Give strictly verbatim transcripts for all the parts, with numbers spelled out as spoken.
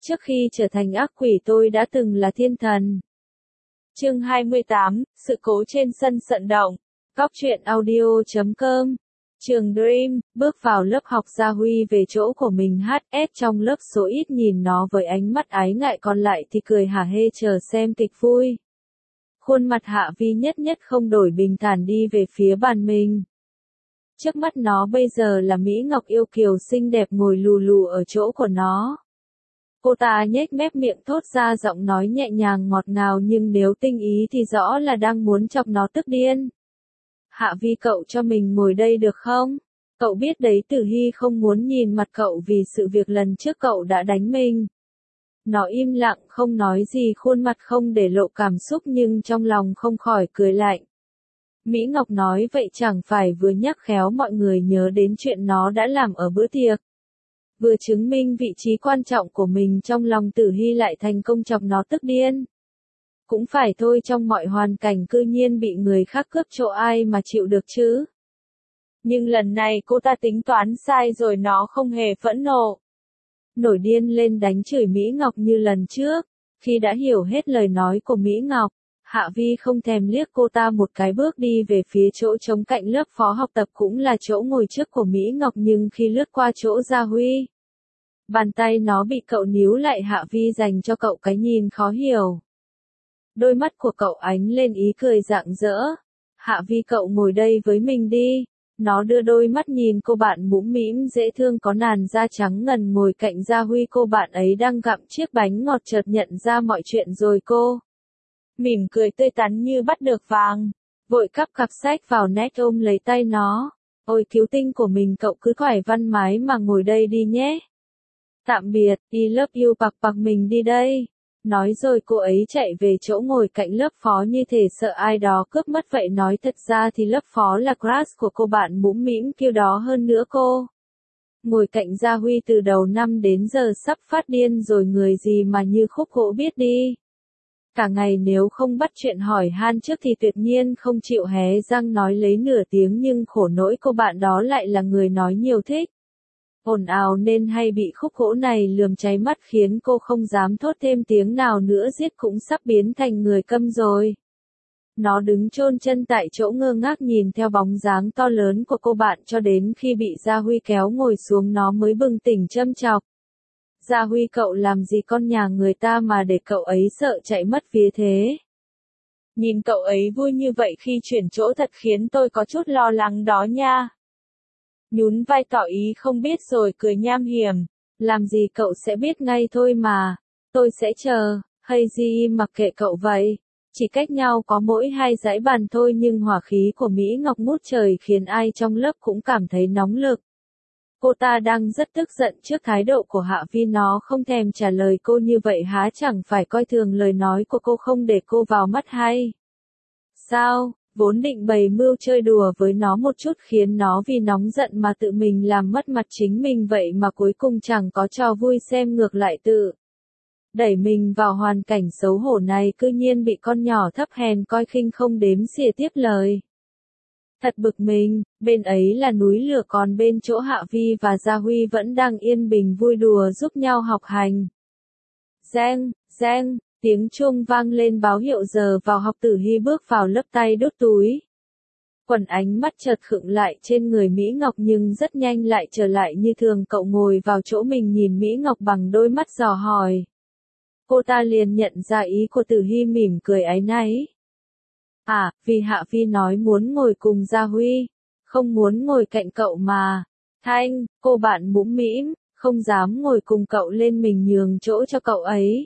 Trước khi trở thành ác quỷ tôi đã từng là thiên thần. Chương hai mươi tám, sự cố trên sân vận động. Góc truyện audio chấm com. Trường Dream, bước vào lớp học Gia Huy về chỗ của mình hát ét trong lớp số ít nhìn nó với ánh mắt ái ngại, còn lại thì cười hả hê chờ xem kịch vui. Khuôn mặt Hạ Vi nhất nhất không đổi, bình thản đi về phía bàn mình. Trước mắt nó bây giờ là Mỹ Ngọc yêu kiều xinh đẹp ngồi lù lù ở chỗ của nó. Cô ta nhếch mép miệng thốt ra giọng nói nhẹ nhàng ngọt ngào, nhưng nếu tinh ý thì rõ là đang muốn chọc nó tức điên. Hạ Vi, cậu cho mình ngồi đây được không? Cậu biết đấy, Tử Hy không muốn nhìn mặt cậu vì sự việc lần trước cậu đã đánh mình. Nó im lặng không nói gì, khuôn mặt không để lộ cảm xúc nhưng trong lòng không khỏi cười lạnh. Mỹ Ngọc nói vậy chẳng phải vừa nhắc khéo mọi người nhớ đến chuyện nó đã làm ở bữa tiệc. Vừa chứng minh vị trí quan trọng của mình trong lòng Tử Hy, lại thành công chọc nó tức điên. Cũng phải thôi, trong mọi hoàn cảnh cư nhiên bị người khác cướp chỗ ai mà chịu được chứ. Nhưng lần này cô ta tính toán sai rồi, nó không hề phẫn nộ. Nổi điên lên đánh chửi Mỹ Ngọc như lần trước. Khi đã hiểu hết lời nói của Mỹ Ngọc, Hạ Vi không thèm liếc cô ta một cái, bước đi về phía chỗ trống cạnh lớp phó học tập, cũng là chỗ ngồi trước của Mỹ Ngọc, nhưng khi lướt qua chỗ Gia Huy, bàn tay nó bị cậu níu lại. Hạ Vi dành cho cậu cái nhìn khó hiểu. Đôi mắt của cậu ánh lên ý cười rạng rỡ. Hạ Vi, cậu ngồi đây với mình đi. Nó đưa đôi mắt nhìn cô bạn mũm mĩm dễ thương có làn da trắng ngần ngồi cạnh Gia Huy. Cô bạn ấy đang gặm chiếc bánh ngọt, chợt nhận ra mọi chuyện rồi cô mỉm cười tươi tắn như bắt được vàng, vội cắp cặp sách vào nét ôm lấy tay nó. Ôi cứu tinh của mình, cậu cứ thoải văn mái mà ngồi đây đi nhé. Tạm biệt, I love you bạc bạc, mình đi đây. Nói rồi cô ấy chạy về chỗ ngồi cạnh lớp phó như thể sợ ai đó cướp mất vậy. Nói thật ra thì lớp phó là crush của cô bạn mũm mĩm kia đó, hơn nữa cô ngồi cạnh Gia Huy từ đầu năm đến giờ sắp phát điên rồi, người gì mà như khúc gỗ biết đi. Cả ngày nếu không bắt chuyện hỏi han trước thì tuyệt nhiên không chịu hé răng nói lấy nửa tiếng, nhưng khổ nỗi cô bạn đó lại là người nói nhiều thích ồn ào nên hay bị khúc gỗ này lườm cháy mắt, khiến cô không dám thốt thêm tiếng nào nữa, giết cũng sắp biến thành người câm rồi. Nó đứng chôn chân tại chỗ ngơ ngác nhìn theo bóng dáng to lớn của cô bạn cho đến khi bị Gia Huy kéo ngồi xuống nó mới bừng tỉnh châm chọc. Gia Huy, cậu làm gì con nhà người ta mà để cậu ấy sợ chạy mất vía thế? Nhìn cậu ấy vui như vậy khi chuyển chỗ thật khiến tôi có chút lo lắng đó nha. Nhún vai tỏ ý không biết rồi cười nham hiểm. Làm gì cậu sẽ biết ngay thôi mà. Tôi sẽ chờ, hay gì mặc kệ cậu vậy. Chỉ cách nhau có mỗi hai dãy bàn thôi, nhưng hỏa khí của Mỹ Ngọc ngút trời khiến ai trong lớp cũng cảm thấy nóng lực. Cô ta đang rất tức giận trước thái độ của Hạ Vi, nó không thèm trả lời cô như vậy há chẳng phải coi thường lời nói của cô, không để cô vào mắt hay sao? Vốn định bày mưu chơi đùa với nó một chút khiến nó vì nóng giận mà tự mình làm mất mặt chính mình, vậy mà cuối cùng chẳng có trò vui xem, ngược lại tự đẩy mình vào hoàn cảnh xấu hổ này, cư nhiên bị con nhỏ thấp hèn coi khinh không đếm xỉa tiếp lời. Thật bực mình, bên ấy là núi lửa, còn bên chỗ Hạ Vi và Gia Huy vẫn đang yên bình vui đùa giúp nhau học hành. Reng, reng, tiếng chuông vang lên báo hiệu giờ vào học. Tử Hy bước vào lớp, tay đút túi quần, ánh mắt chợt khựng lại trên người Mỹ Ngọc nhưng rất nhanh lại trở lại như thường. Cậu ngồi vào chỗ mình nhìn Mỹ Ngọc bằng đôi mắt dò hỏi. Cô ta liền nhận ra ý của Tử Hy, mỉm cười áy náy. À, vì Hạ Vi nói muốn ngồi cùng Gia Huy, không muốn ngồi cạnh cậu mà. Thanh, cô bạn mũm mĩm, không dám ngồi cùng cậu lên mình nhường chỗ cho cậu ấy.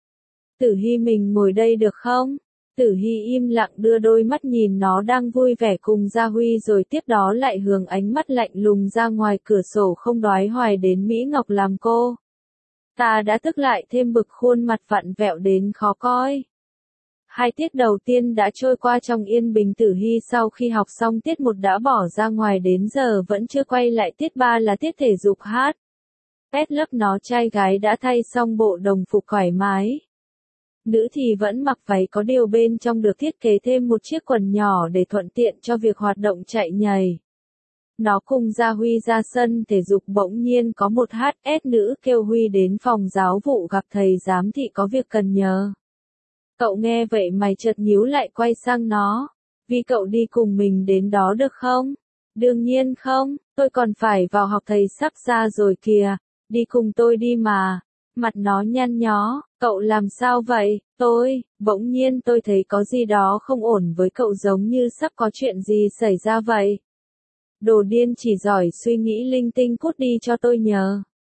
Tử Hy, mình ngồi đây được không? Tử Hy im lặng đưa đôi mắt nhìn nó đang vui vẻ cùng Gia Huy, rồi tiếp đó lại hướng ánh mắt lạnh lùng ra ngoài cửa sổ, không đoái hoài đến Mỹ Ngọc làm cô ta đã tức lại thêm bực, khuôn mặt vặn vẹo đến khó coi. Hai tiết đầu tiên đã trôi qua trong yên bình. Tử Hy sau khi học xong tiết một đã bỏ ra ngoài, đến giờ vẫn chưa quay lại. Tiết ba là tiết thể dục hát. Pet lớp nó trai gái đã thay xong bộ đồng phục thoải mái. Nữ thì vẫn mặc váy, có điều bên trong được thiết kế thêm một chiếc quần nhỏ để thuận tiện cho việc hoạt động chạy nhảy. Nó cùng Gia Huy ra sân thể dục bỗng nhiên có một hát ét nữ kêu Huy đến phòng giáo vụ gặp thầy giám thị có việc cần nhờ. Cậu nghe vậy mày chợt nhíu lại quay sang nó. Vì cậu đi cùng mình đến đó được không? Đương nhiên không, tôi còn phải vào học thầy sắp ra rồi kìa. Đi cùng tôi đi mà. Mặt nó nhăn nhó, cậu làm sao vậy? Tôi, bỗng nhiên tôi thấy có gì đó không ổn với cậu giống như sắp có chuyện gì xảy ra vậy. Đồ điên chỉ giỏi suy nghĩ linh tinh, cút đi cho tôi nhờ.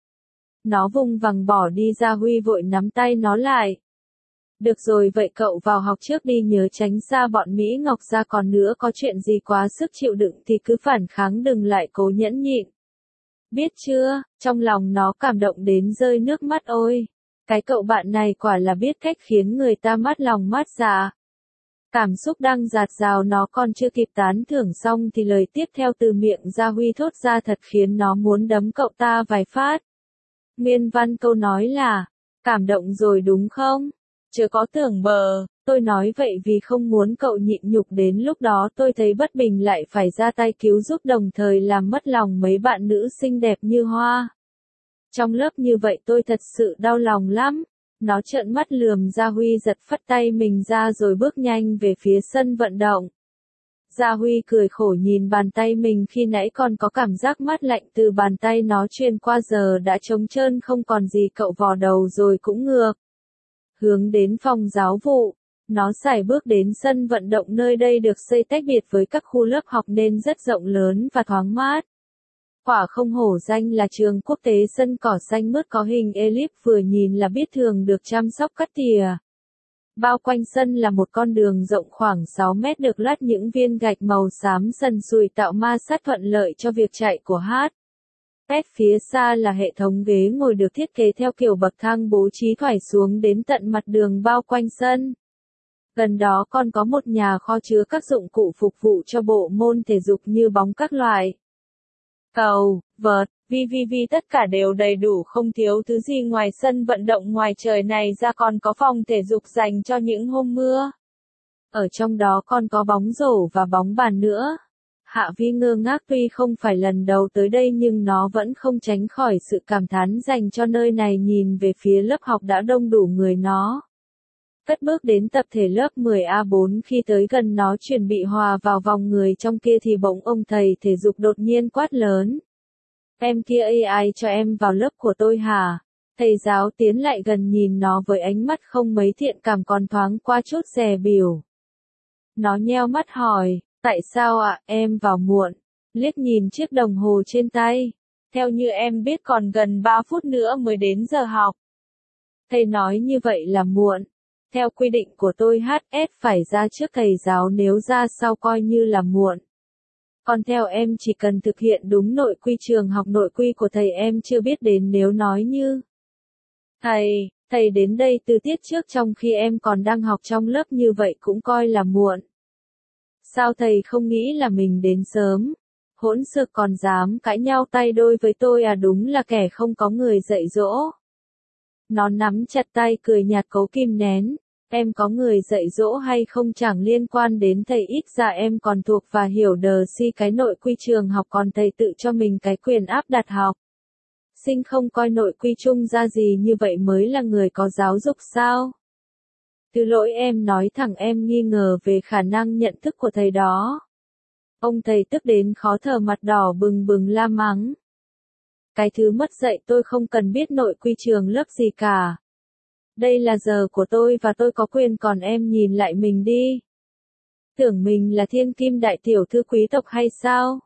Nó vùng vằng bỏ đi. Gia Huy vội nắm tay nó lại. Được rồi vậy cậu vào học trước đi, nhớ tránh xa bọn Mỹ Ngọc ra, còn nữa có chuyện gì quá sức chịu đựng thì cứ phản kháng, đừng lại cố nhẫn nhịn. Biết chưa? Trong lòng nó cảm động đến rơi nước mắt. Ôi, cái cậu bạn này quả là biết cách khiến người ta mát lòng mát dạ. Cảm xúc đang dạt dào, nó còn chưa kịp tán thưởng xong thì lời tiếp theo từ miệng Gia Huy thốt ra thật khiến nó muốn đấm cậu ta vài phát. Nguyên văn câu nói là, cảm động rồi đúng không? Chớ có tưởng bờ. Tôi nói vậy vì không muốn cậu nhịn nhục đến lúc đó tôi thấy bất bình lại phải ra tay cứu giúp, đồng thời làm mất lòng mấy bạn nữ xinh đẹp như Hoa. Trong lớp như vậy tôi thật sự đau lòng lắm. Nó trợn mắt lườm Gia Huy, giật phất tay mình ra rồi bước nhanh về phía sân vận động. Gia Huy cười khổ nhìn bàn tay mình, khi nãy còn có cảm giác mát lạnh từ bàn tay nó truyền qua giờ đã trống trơn không còn gì. Cậu vò đầu rồi cũng ngược hướng đến phòng giáo vụ. Nó sải bước đến sân vận động, nơi đây được xây tách biệt với các khu lớp học nên rất rộng lớn và thoáng mát. Quả không hổ danh là trường quốc tế, sân cỏ xanh mướt có hình elip vừa nhìn là biết thường được chăm sóc cắt tỉa. Bao quanh sân là một con đường rộng khoảng sáu mét được lát những viên gạch màu xám sần sùi tạo ma sát thuận lợi cho việc chạy của hát. Pet phía xa là hệ thống ghế ngồi được thiết kế theo kiểu bậc thang bố trí thoải xuống đến tận mặt đường bao quanh sân. Gần đó còn có một nhà kho chứa các dụng cụ phục vụ cho bộ môn thể dục như bóng các loại. Cầu, vợt, vi vi vi tất cả đều đầy đủ, không thiếu thứ gì. Ngoài sân vận động ngoài trời này ra còn có phòng thể dục dành cho những hôm mưa. Ở trong đó còn có bóng rổ và bóng bàn nữa. Hạ Vi ngơ ngác, tuy không phải lần đầu tới đây nhưng nó vẫn không tránh khỏi sự cảm thán dành cho nơi này. Nhìn về phía lớp học đã đông đủ người, nó cất bước đến tập thể lớp mười A bốn. Khi tới gần nó chuẩn bị hòa vào vòng người trong kia thì bỗng ông thầy thể dục đột nhiên quát lớn. Em kia, ai cho em vào lớp của tôi hả? Thầy giáo tiến lại gần nhìn nó với ánh mắt không mấy thiện cảm, còn thoáng qua chút dè bỉu. Nó nheo mắt hỏi, tại sao ạ, à? Em vào muộn. Liếc nhìn chiếc đồng hồ trên tay. Theo như em biết còn gần ba phút nữa mới đến giờ học. Thầy nói như vậy là muộn. Theo quy định của tôi hát ét phải ra trước thầy giáo, nếu ra sau coi như là muộn. Còn theo em chỉ cần thực hiện đúng nội quy trường học, nội quy của thầy em chưa biết đến. Nếu nói như thầy, thầy đến đây từ tiết trước trong khi em còn đang học trong lớp như vậy cũng coi là muộn. Sao thầy không nghĩ là mình đến sớm? Hỗn xược còn dám cãi nhau tay đôi với tôi à, đúng là kẻ không có người dạy dỗ. Nó nắm chặt tay cười nhạt cố kìm nén. Em có người dạy dỗ hay không chẳng liên quan đến thầy, ít ra em còn thuộc và hiểu đờ si cái nội quy trường học, còn thầy tự cho mình cái quyền áp đặt học sinh không coi nội quy chung ra gì, như vậy mới là người có giáo dục sao? Từ lỗi em nói thẳng, em nghi ngờ về khả năng nhận thức của thầy đó. Ông thầy tức đến khó thở, mặt đỏ bừng bừng la mắng. Cái thứ mất dạy, tôi không cần biết nội quy trường lớp gì cả. Đây là giờ của tôi và tôi có quyền, còn em nhìn lại mình đi. Tưởng mình là thiên kim đại tiểu thư quý tộc hay sao?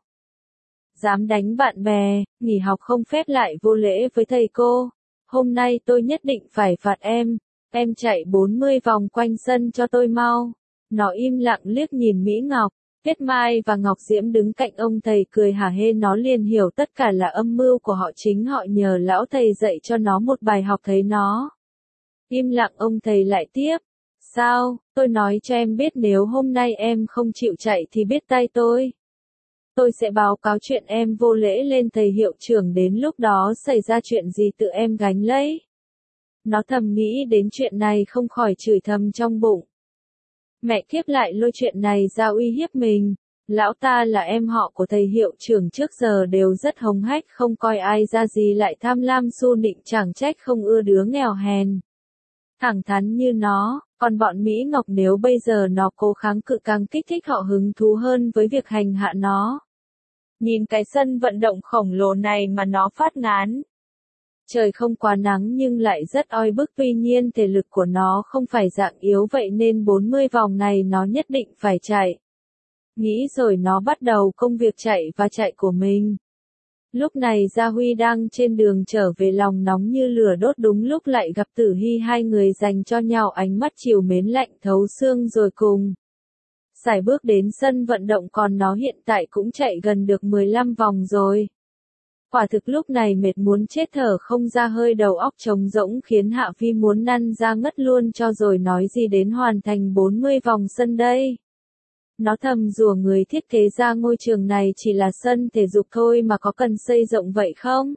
Dám đánh bạn bè, nghỉ học không phép lại vô lễ với thầy cô. Hôm nay tôi nhất định phải phạt em. Em chạy bốn mươi vòng quanh sân cho tôi mau. Nó im lặng liếc nhìn Mỹ Ngọc, Tuyết Mai và Ngọc Diễm đứng cạnh ông thầy cười hả hê. Nó liền hiểu tất cả là âm mưu của họ, chính họ nhờ lão thầy dạy cho nó một bài học. Thấy nó im lặng, ông thầy lại tiếp. Sao, tôi nói cho em biết, nếu hôm nay em không chịu chạy thì biết tay tôi. Tôi sẽ báo cáo chuyện em vô lễ lên thầy hiệu trưởng, đến lúc đó xảy ra chuyện gì tự em gánh lấy. Nó thầm nghĩ đến chuyện này không khỏi chửi thầm trong bụng. Mẹ kiếp lại lôi chuyện này ra uy hiếp mình. Lão ta là em họ của thầy hiệu trưởng trước giờ đều rất hống hách không coi ai ra gì lại tham lam xu nịnh chẳng trách không ưa đứa nghèo hèn. Thẳng thắn như nó, còn bọn Mỹ Ngọc nếu bây giờ nó cố kháng cự càng kích thích họ hứng thú hơn với việc hành hạ nó. Nhìn cái sân vận động khổng lồ này mà nó phát ngán. Trời không quá nắng nhưng lại rất oi bức tuy nhiên thể lực của nó không phải dạng yếu vậy nên bốn mươi vòng này nó nhất định phải chạy. Nghĩ rồi nó bắt đầu công việc chạy và chạy của mình. Lúc này Gia Huy đang trên đường trở về lòng nóng như lửa đốt đúng lúc lại gặp Tử Hy hai người dành cho nhau ánh mắt trìu mến lạnh thấu xương rồi cùng. Sải bước đến sân vận động còn nó hiện tại cũng chạy gần được mười lăm vòng rồi. Quả thực lúc này mệt muốn chết thở không ra hơi đầu óc trống rỗng khiến Hạ Vi muốn năn ra ngất luôn cho rồi nói gì đến hoàn thành bốn mươi vòng sân đây. Nó thầm rủa người thiết kế ra ngôi trường này chỉ là sân thể dục thôi mà có cần xây rộng vậy không?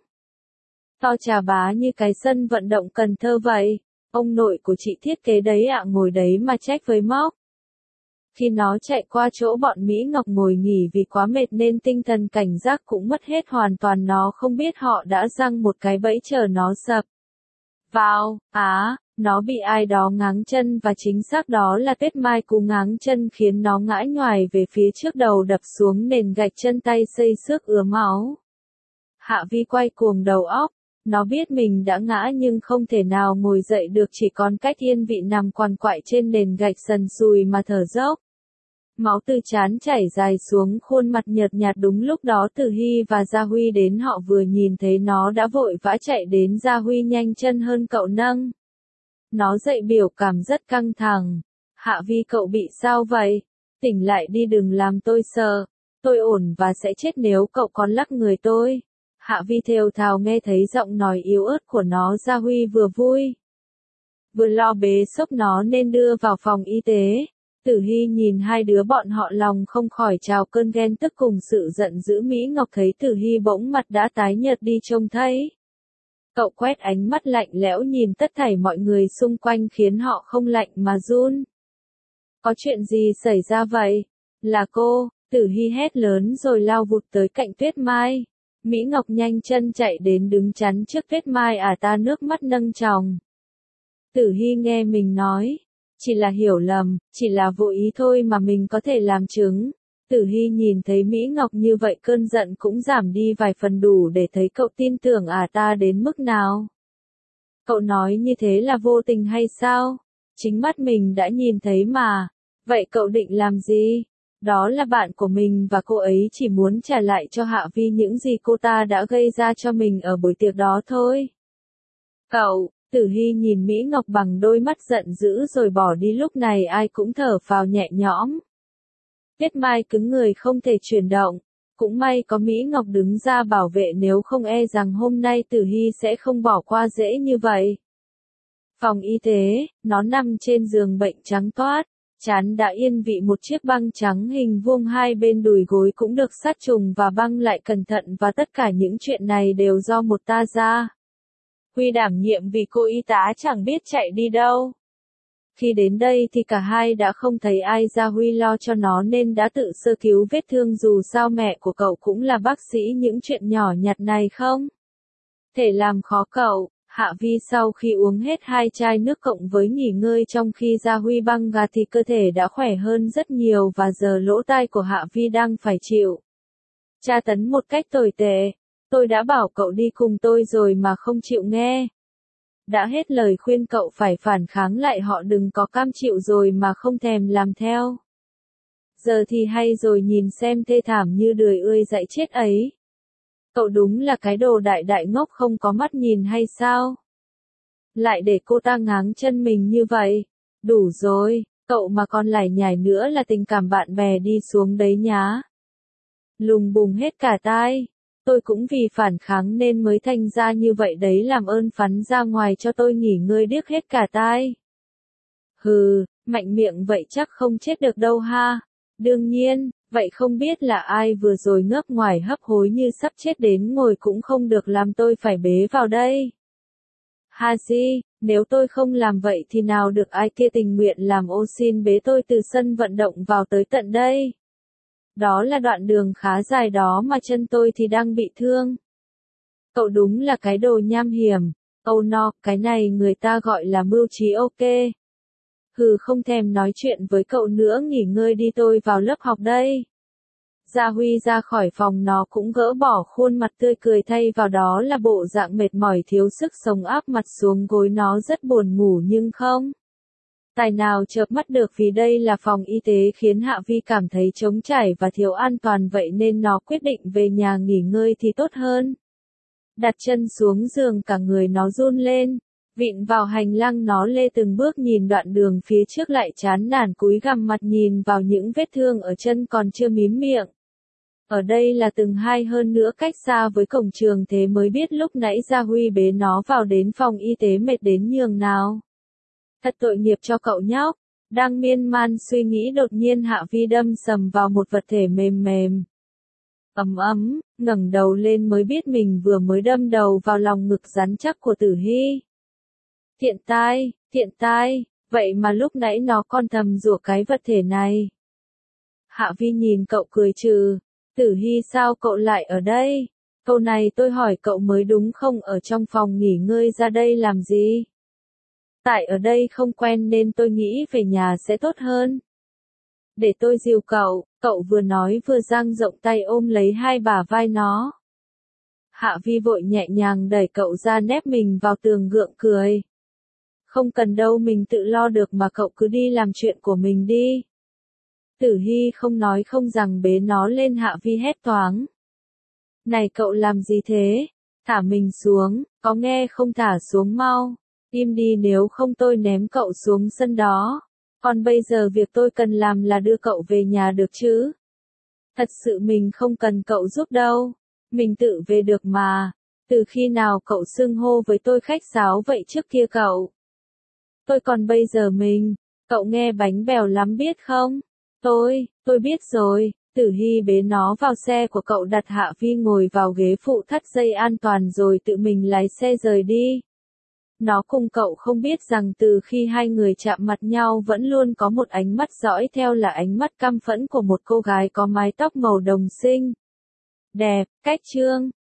To chà bá như cái sân vận động Cần Thơ vậy. Ông nội của chị thiết kế đấy ạ ngồi đấy mà trách với móc. Khi nó chạy qua chỗ bọn Mỹ Ngọc ngồi nghỉ vì quá mệt nên tinh thần cảnh giác cũng mất hết hoàn toàn nó không biết họ đã giăng một cái bẫy chờ nó sập. Vào, á, nó bị ai đó ngáng chân và chính xác đó là Tuyết Mai cú ngáng chân khiến nó ngã nhoài về phía trước đầu đập xuống nền gạch chân tay xây xước ứa máu. Hạ Vi quay cuồng đầu óc, nó biết mình đã ngã nhưng không thể nào ngồi dậy được chỉ còn cách yên vị nằm quằn quại trên nền gạch sần sùi mà thở dốc. Máu từ trán chảy dài xuống khuôn mặt nhợt nhạt đúng lúc đó Tử Hy và Gia Huy đến họ vừa nhìn thấy nó đã vội vã chạy đến Gia Huy nhanh chân hơn cậu nâng. Nó dậy biểu cảm rất căng thẳng. Hạ Vi cậu bị sao vậy? Tỉnh lại đi đừng làm tôi sợ. Tôi ổn và sẽ chết nếu cậu còn lắc người tôi. Hạ Vi thều thào nghe thấy giọng nói yếu ớt của nó Gia Huy vừa vui. Vừa lo bế xốc nó nên đưa vào phòng y tế. Tử Hy nhìn hai đứa bọn họ lòng không khỏi trào cơn ghen tức cùng sự giận dữ Mỹ Ngọc thấy Tử Hy bỗng mặt đã tái nhợt đi trông thấy. Cậu quét ánh mắt lạnh lẽo nhìn tất thảy mọi người xung quanh khiến họ không lạnh mà run. Có chuyện gì xảy ra vậy? Là cô, Tử Hy hét lớn rồi lao vụt tới cạnh Tuyết Mai. Mỹ Ngọc nhanh chân chạy đến đứng chắn trước Tuyết Mai à ta nước mắt nâng tròng. Tử Hy nghe mình nói. Chỉ là hiểu lầm, chỉ là vô ý thôi mà mình có thể làm chứng. Tử Hy nhìn thấy Mỹ Ngọc như vậy cơn giận cũng giảm đi vài phần đủ để thấy cậu tin tưởng à ta đến mức nào. Cậu nói như thế là vô tình hay sao? Chính mắt mình đã nhìn thấy mà. Vậy cậu định làm gì? Đó là bạn của mình và cô ấy chỉ muốn trả lại cho Hạ Vi những gì cô ta đã gây ra cho mình ở buổi tiệc đó thôi. Cậu, Tử Hy nhìn Mỹ Ngọc bằng đôi mắt giận dữ rồi bỏ đi lúc này ai cũng thở phào nhẹ nhõm. Tuyết Mai cứng người không thể chuyển động. Cũng may có Mỹ Ngọc đứng ra bảo vệ nếu không e rằng hôm nay Tử Hy sẽ không bỏ qua dễ như vậy. Phòng y tế, nó nằm trên giường bệnh trắng toát. Chán đã yên vị một chiếc băng trắng hình vuông hai bên đùi gối cũng được sát trùng và băng lại cẩn thận và tất cả những chuyện này đều do một ta ra. Huy đảm nhiệm vì cô y tá chẳng biết chạy đi đâu. Khi đến đây thì cả hai đã không thấy ai Gia Huy lo cho nó nên đã tự sơ cứu vết thương dù sao mẹ của cậu cũng là bác sĩ những chuyện nhỏ nhặt này không thể làm khó cậu. Hạ Vi sau khi uống hết hai chai nước cộng với nghỉ ngơi trong khi Gia Huy băng gạt thì cơ thể đã khỏe hơn rất nhiều và giờ lỗ tai của Hạ Vi đang phải chịu tra tấn một cách tồi tệ. Tôi đã bảo cậu đi cùng tôi rồi mà không chịu nghe. Đã hết lời khuyên cậu phải phản kháng lại họ đừng có cam chịu rồi mà không thèm làm theo. Giờ thì hay rồi nhìn xem thê thảm như đười ươi dại chết ấy. Cậu đúng là cái đồ đại đại ngốc không có mắt nhìn hay sao? Lại để cô ta ngáng chân mình như vậy. Đủ rồi, cậu mà còn lải nhải nữa là tình cảm bạn bè đi xuống đấy nhá. Lùng bùng hết cả tai. Tôi cũng vì phản kháng nên mới thành ra như vậy đấy làm ơn phắn ra ngoài cho tôi nghỉ ngơi điếc hết cả tai. Hừ, mạnh miệng vậy chắc không chết được đâu ha. Đương nhiên, vậy không biết là ai vừa rồi ngấp ngoài hấp hối như sắp chết đến ngồi cũng không được làm tôi phải bế vào đây. Ha di, nếu tôi không làm vậy thì nào được ai kia tình nguyện làm ô xin bế tôi từ sân vận động vào tới tận đây. Đó là đoạn đường khá dài đó mà chân tôi thì đang bị thương. Cậu đúng là cái đồ nham hiểm. Oh no, cái này người ta gọi là mưu trí ok. Hừ, không thèm nói chuyện với cậu nữa, nghỉ ngơi đi, tôi vào lớp học đây. Gia Huy ra khỏi phòng, nó cũng gỡ bỏ khuôn mặt tươi cười, thay vào đó là bộ dạng mệt mỏi thiếu sức sống, áp mặt xuống gối, nó rất buồn ngủ nhưng không tài nào chợp mắt được, vì đây là phòng y tế khiến Hạ Vi cảm thấy trống trải và thiếu an toàn, vậy nên nó quyết định về nhà nghỉ ngơi thì tốt hơn. Đặt chân xuống giường, cả người nó run lên. Vịn vào hành lang, nó lê từng bước nhìn đoạn đường phía trước, lại chán nản cúi gằm mặt nhìn vào những vết thương ở chân còn chưa mím miệng. Ở đây là tầng hai, hơn nữa cách xa với cổng trường, thế mới biết lúc nãy Gia Huy bế nó vào đến phòng y tế mệt đến nhường nào. Thật tội nghiệp cho cậu nhóc. Đang miên man suy nghĩ, đột nhiên Hạ Vi đâm sầm vào một vật thể mềm mềm. Ấm ấm, ngẩng đầu lên mới biết mình vừa mới đâm đầu vào lòng ngực rắn chắc của Tử Hy. Thiện tai, thiện tai, vậy mà lúc nãy nó còn thầm rủa cái vật thể này. Hạ Vi nhìn cậu cười trừ. Tử Hy, sao cậu lại ở đây? Câu này tôi hỏi cậu mới đúng không, ở trong phòng nghỉ ngơi ra đây làm gì? Tại ở đây không quen nên tôi nghĩ về nhà sẽ tốt hơn. Để tôi dìu cậu, cậu vừa nói vừa dang rộng tay ôm lấy hai bả vai nó. Hạ Vi vội nhẹ nhàng đẩy cậu ra, nép mình vào tường gượng cười. Không cần đâu, mình tự lo được mà, cậu cứ đi làm chuyện của mình đi. Tử Hy không nói không rằng bế nó lên. Hạ Vi hét toáng. Này cậu làm gì thế? Thả mình xuống, có nghe không, thả xuống mau. Im đi, nếu không tôi ném cậu xuống sân đó. Còn bây giờ việc tôi cần làm là đưa cậu về nhà được chứ? Thật sự mình không cần cậu giúp đâu. Mình tự về được mà. Từ khi nào cậu xưng hô với tôi khách sáo vậy trước kia cậu? Tôi còn bây giờ mình. Cậu nghe bánh bèo lắm biết không? Tôi, tôi biết rồi. Tử Hy bế nó vào xe của cậu, đặt Hạ Vi ngồi vào ghế phụ, thắt dây an toàn rồi tự mình lái xe rời đi. Nó cùng cậu không biết rằng từ khi hai người chạm mặt nhau vẫn luôn có một ánh mắt dõi theo, là ánh mắt căm phẫn của một cô gái có mái tóc màu đồng xinh. Đẹp, cách trương.